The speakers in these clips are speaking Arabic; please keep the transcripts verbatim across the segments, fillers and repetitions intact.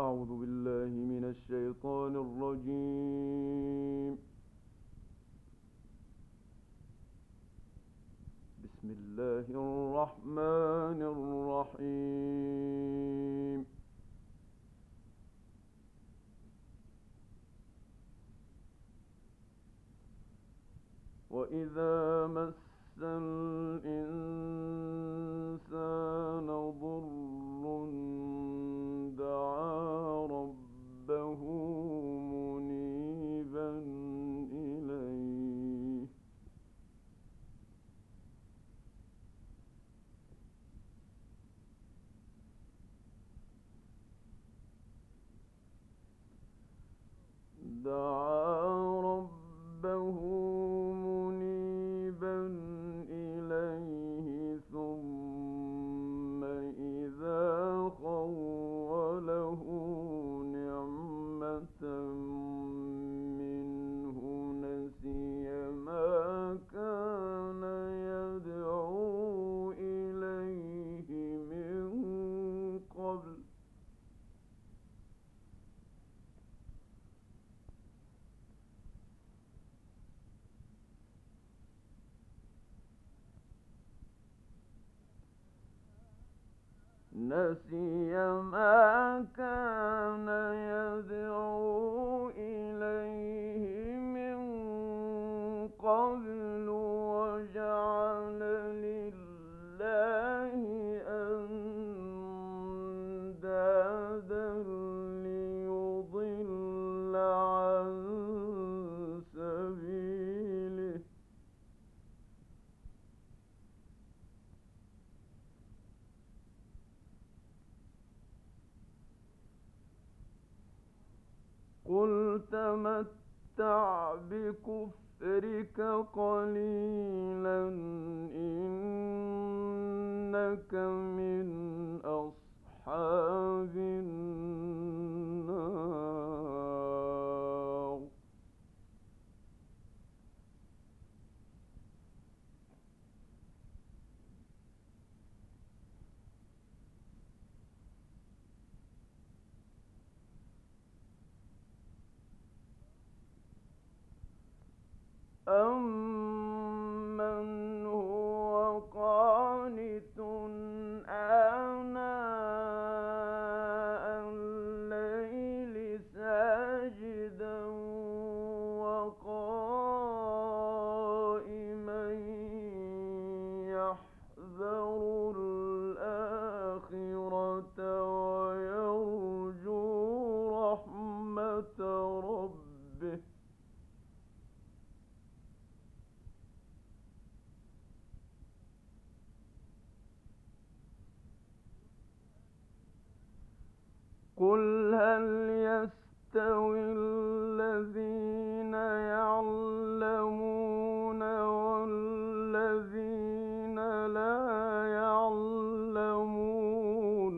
أعوذ بالله من الشيطان الرجيم. بسم الله الرحمن الرحيم. وإذا مس الإنسان ضر دعا ربه منيبا إليه دعا ربه منيبا إليه ثم إذا خوله نعمة منه نسي ما كان يدعو إليه من قبل نسي ما كان يدعو إليه من قبل وجعل لله أندادا ليضل عن سبيله قل تمتع بكفرك قليلا إنك من أصحاب النار أَمَّنْ هُوَ قَانِتٌ آنَاءَ اللَّيْلِ سَاجِدًا وَقَائِمًا يَحْذَرُ الْآخِرَةَ وَيَرْجُو رَحْمَةَ رَبِّهِ قُلْ هَلْ يَسْتَوِي الَّذِينَ يَعْلَمُونَ وَالَّذِينَ لَا يَعْلَمُونَ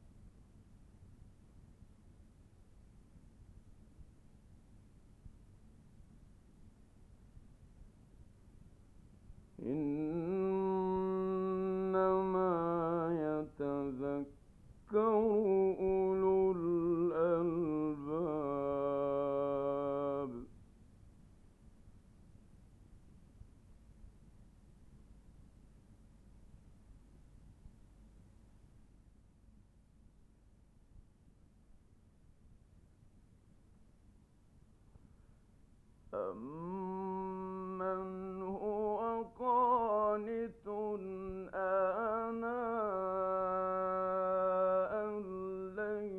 إِنَّمَا يَتَذَكَّرُ أُولُو الْأَلْبَابِ أَمَّنْ هُوَ قَانِتٌ آنَاءَ اللَّيْلِ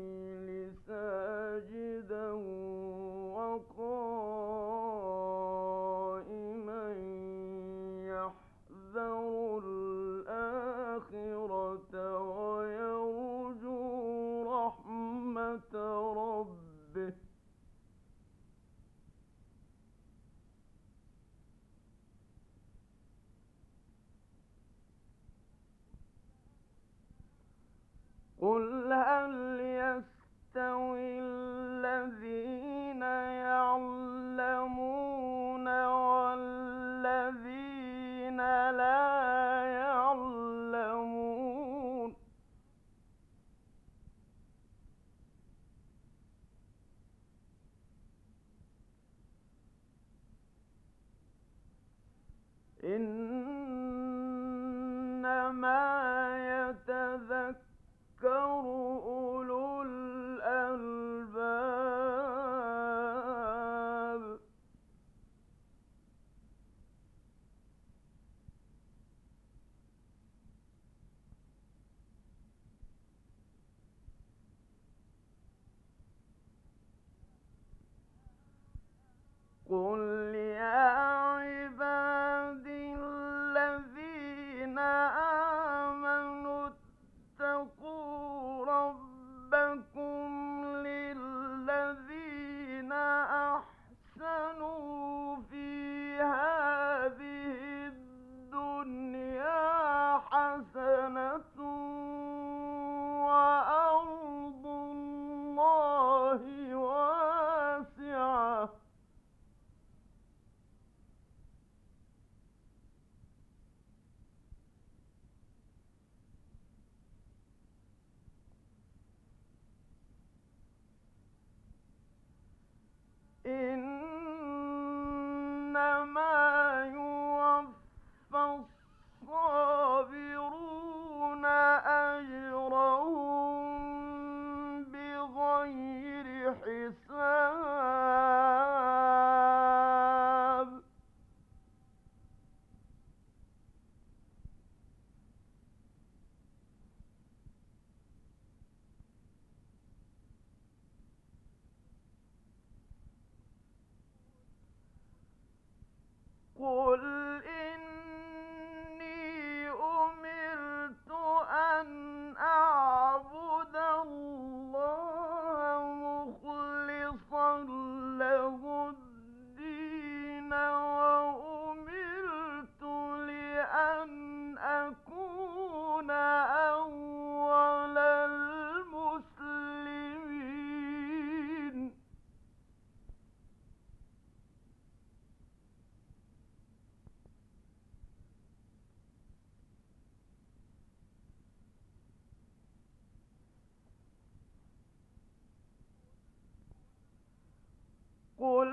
إنما يتذكر أولو الألباب. قل يا عبادي الذين آمنوا اتقوا ربكم للذين أحسنوا في هذه الدنيا حسنة وأرض الله واسعة. إنما يوفى الصابرون أجرهم بغير حساب. قل إني أمرت أن أعبد الله مخلصا له الدين وأمرت لأن أكون أول المسلمين. قل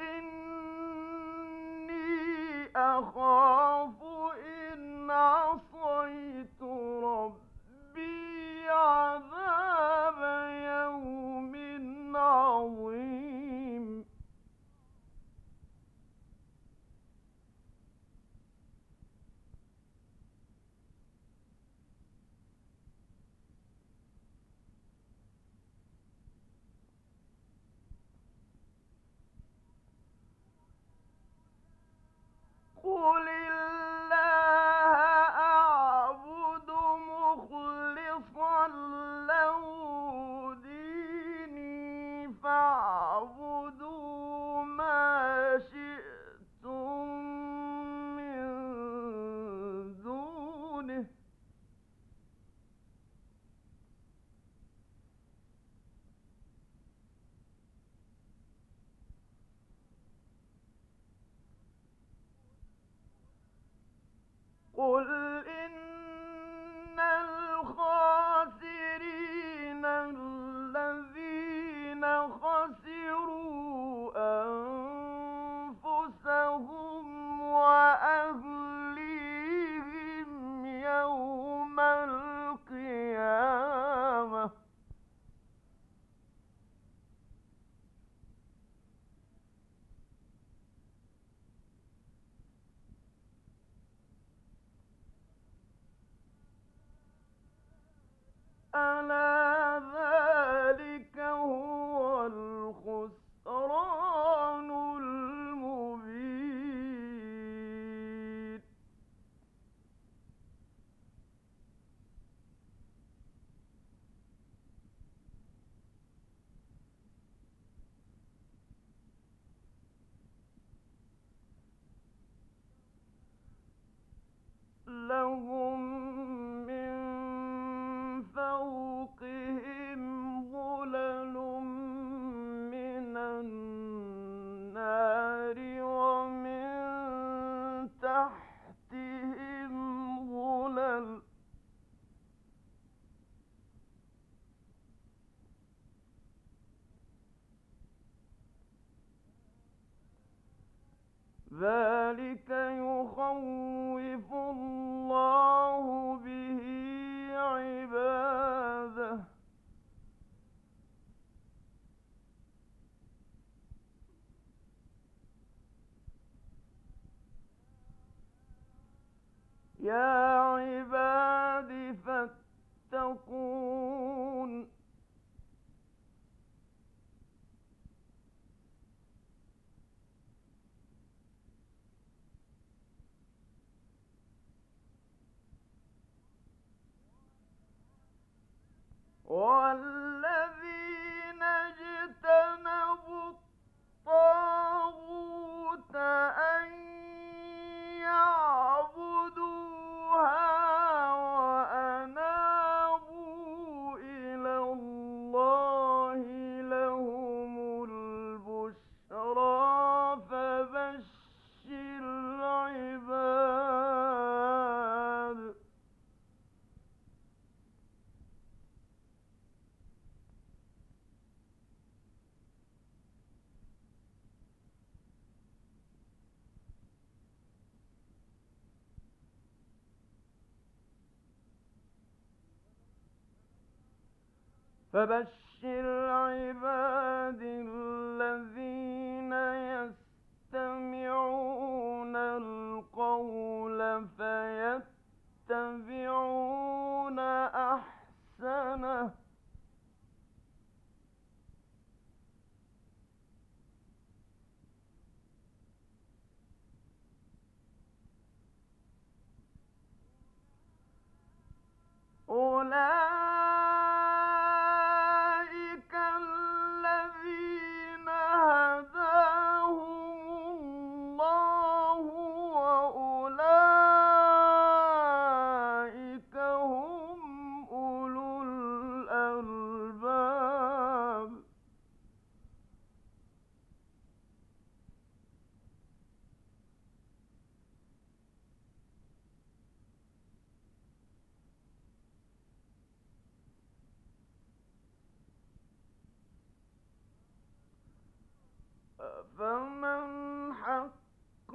إني أخاف إن عصيت ربي عذاب يوم عظيم. قل الله أعبد مخلصا له ديني فاعبدوا ما شئتم من دونه. قل إن الخاسرين الذين خسروا أنفسهم وأهليهم يوم القيامة. ألا ذلك هو الخسران المبين. لهم من فوقهم ظلل من النار ومن تحتهم ظلل. ذلك يخوف والذين اجتنبوا الطاغوت أن يعبدوها وأنابوا إلى الله لهم البشرى فبشر عباد فبشر عباد الذين يستمعون القول فيتبعون أحسنه أولئك الذين هداهم الله وأولئك هم أولو الألباب فمن حق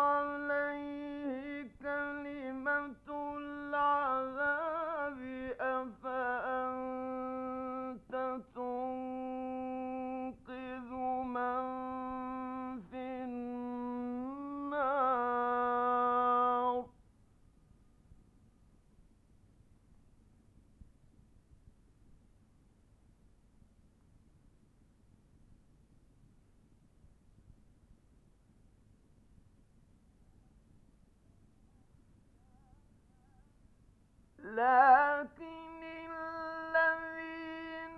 عليه كلمة العذاب أفأنت تنقذ من في النار لكن الذين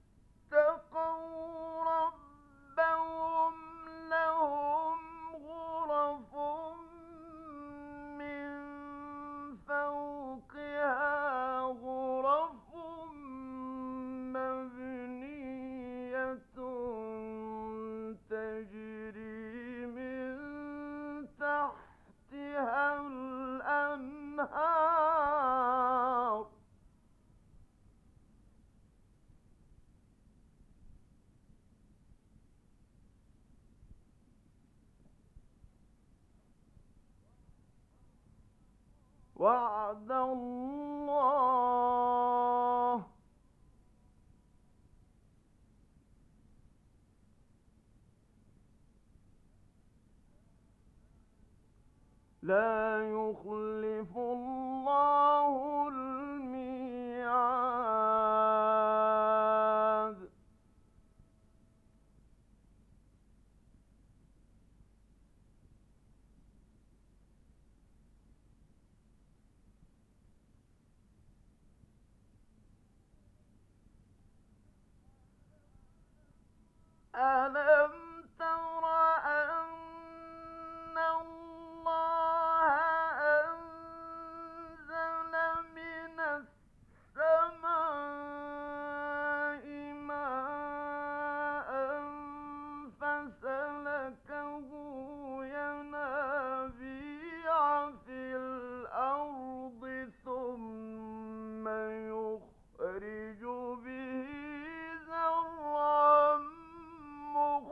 اتقوا ربهم لهم غرف من فوقها غرف مبنية تجري من تحتها الأنهار وعد الله لا يخلف الله الميعاد ألم تر أن الله أنزل من السماء ماء فسلكه ينابيع في الأرض ثم يخرج به زرعا مخرجا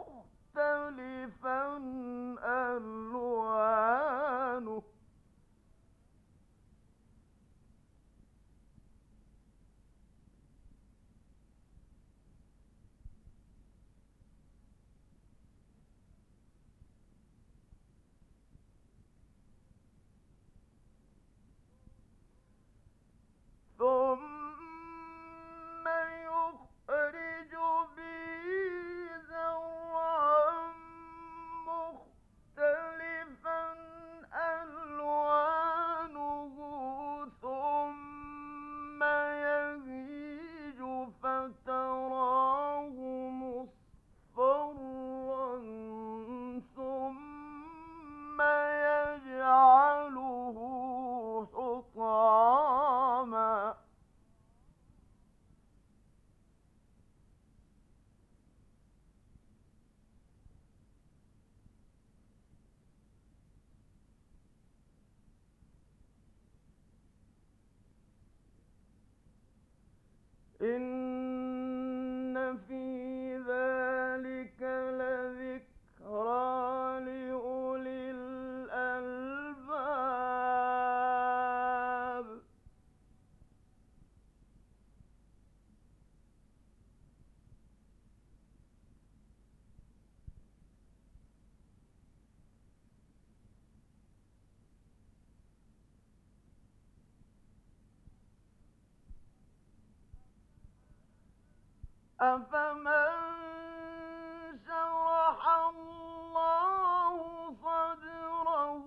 في ذلك لذكرى لأولي الألباب. أفمن شرح الله صدره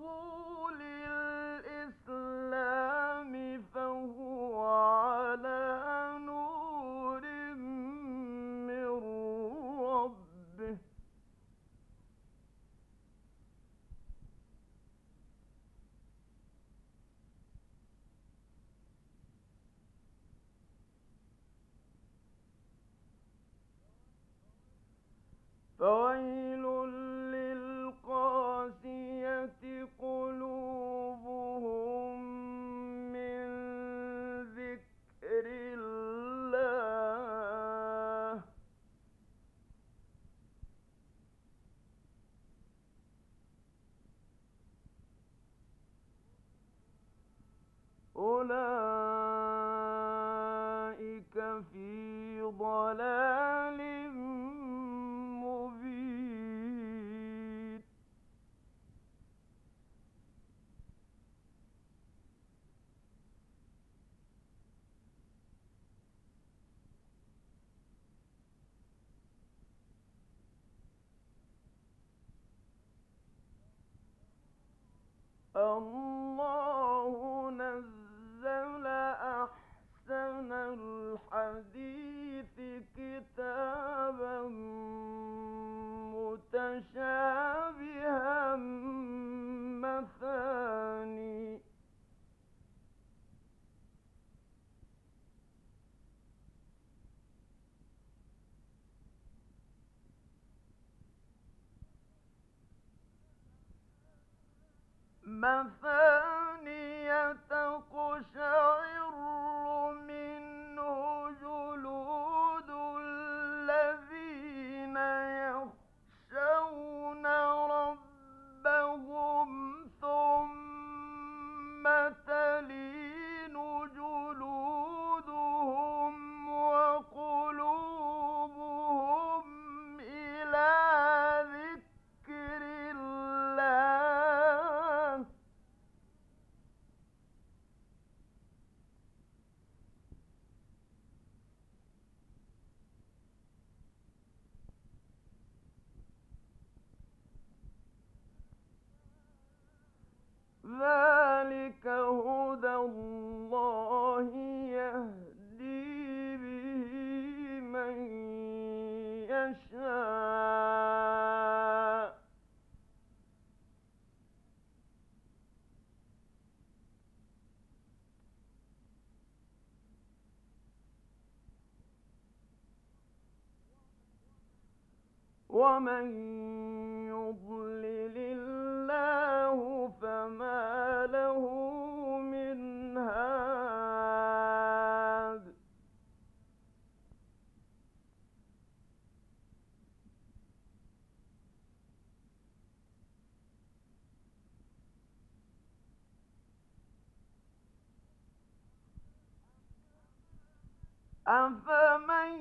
للإسلام فهو على نور من ربه فويل للقاسية قلوبهم من ذكر الله أولئك في ضلال مبين. الله نزل أحسن الحديث كتابا متشابها مثاني مثانية تقشعر منه جلود الذين يخشون ربهم ثم تلين جلودهم وقلوبهم إلى ذكر الله ذلك هدى الله يهدي به من يشاء ومن يضلل الله فما له من هاد أفمن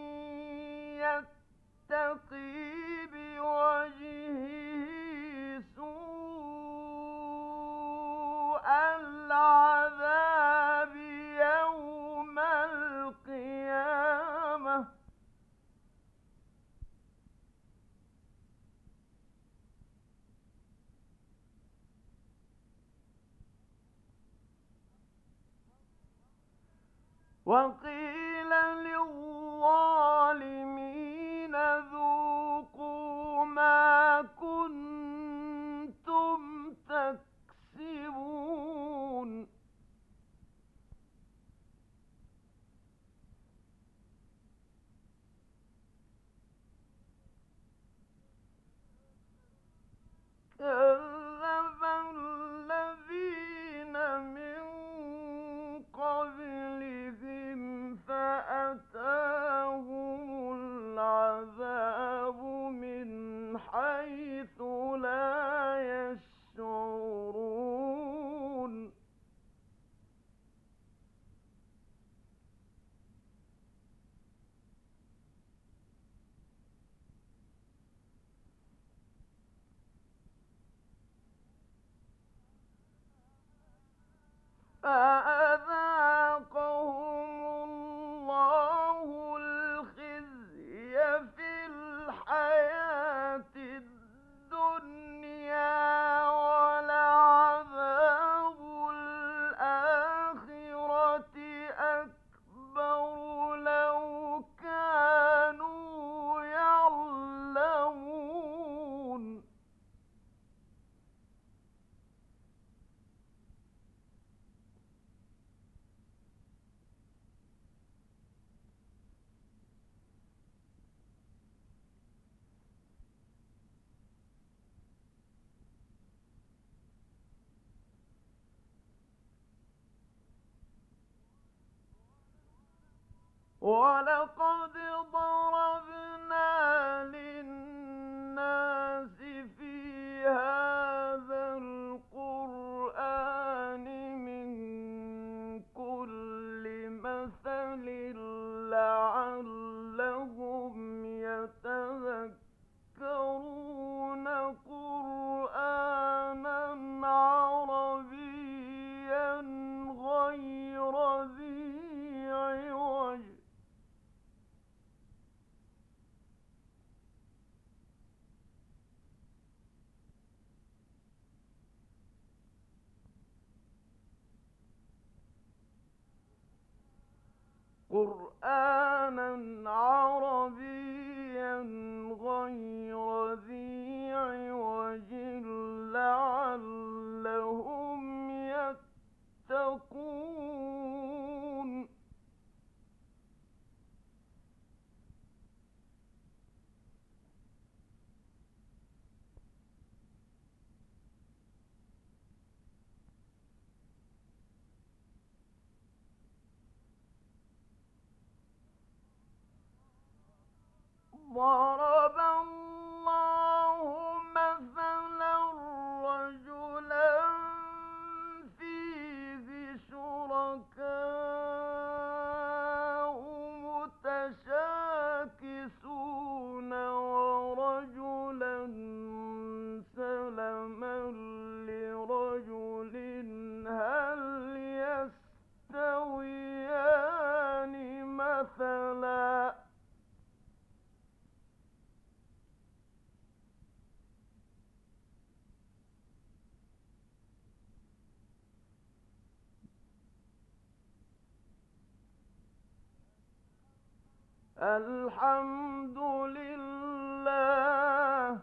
يتقي بوجهه سوء العذاب يوم القيامة وقيل للظالمين ذوقوا ما كنتم تكسبون كذب الذين من قبلهم فأذاقهم الله الخزي في الحياة الدنيا ولعذاب الآخرة أكبر لو كانوا يعلمون ولقد ضربنا للناس في هذا القرآن من كل مثل لعلهم يتذكرون قرآنا عربيا غير ذي عوج قرآنا عربيا غير ذي عوج لعلهم يتقون ضرب الله مثلا رجلا فيه شركاء متشاكسون ورجلا سلما لرجل هل يستويان مثلا الحمد لله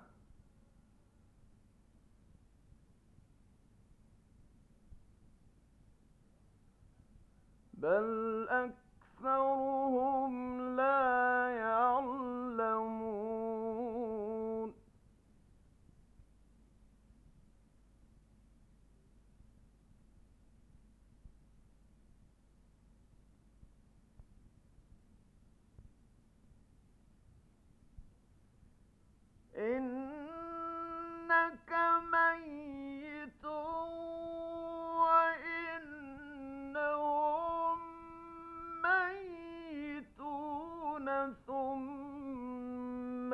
بل أكثرهم لا يعلمون إنك ميت وإنهم ميتون ثم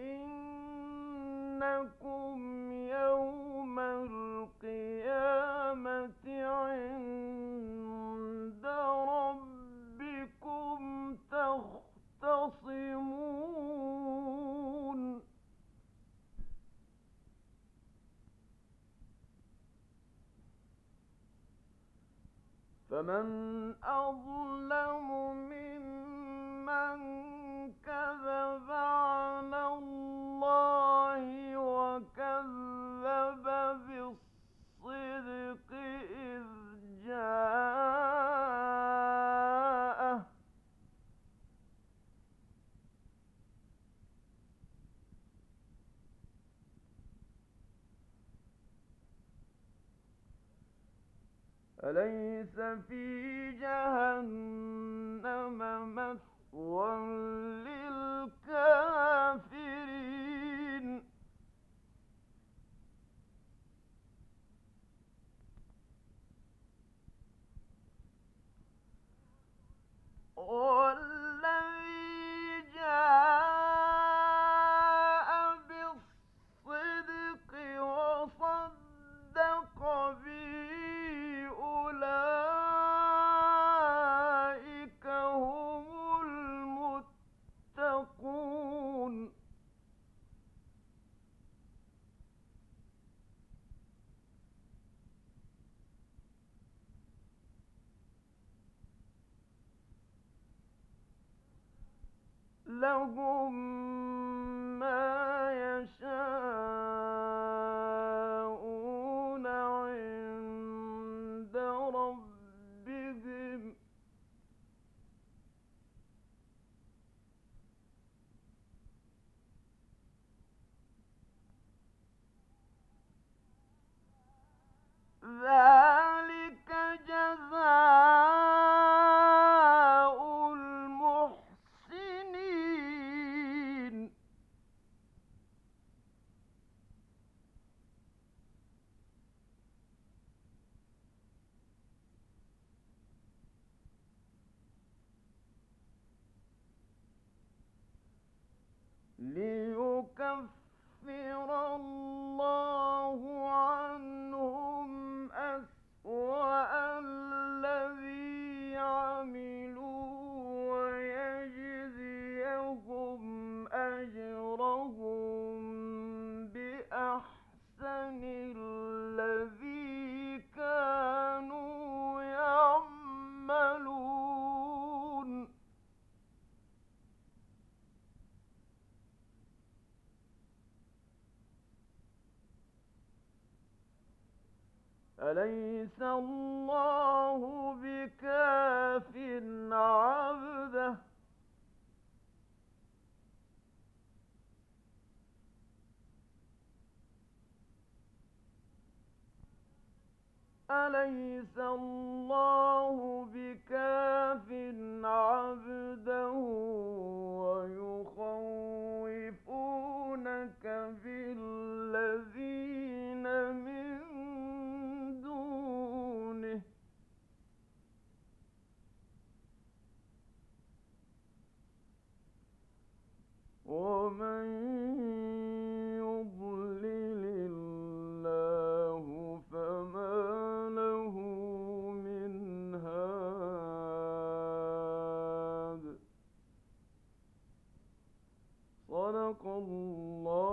إنكم يوم القيامة عند ربكم تختصمون فمن أظلم ممن كذب على الله وكذب بالصدق إذ جاءه أليس في جهنم مثوى للكافرين والذي جاء بالصدق وصدق به أولئك لهم ما يشاءون عند ربهم ذلك جزاء المحسنين ليكفر الله عنهم أسوأ الذي عملوا ويجزيهم أجرهم بأحسن الذي كانوا يعملون أليس الله بكاف عبده أليس الله بكاف عبده ويخوفونك بالذين من دونه ومن يضلل الله فما له من هاد صدق الله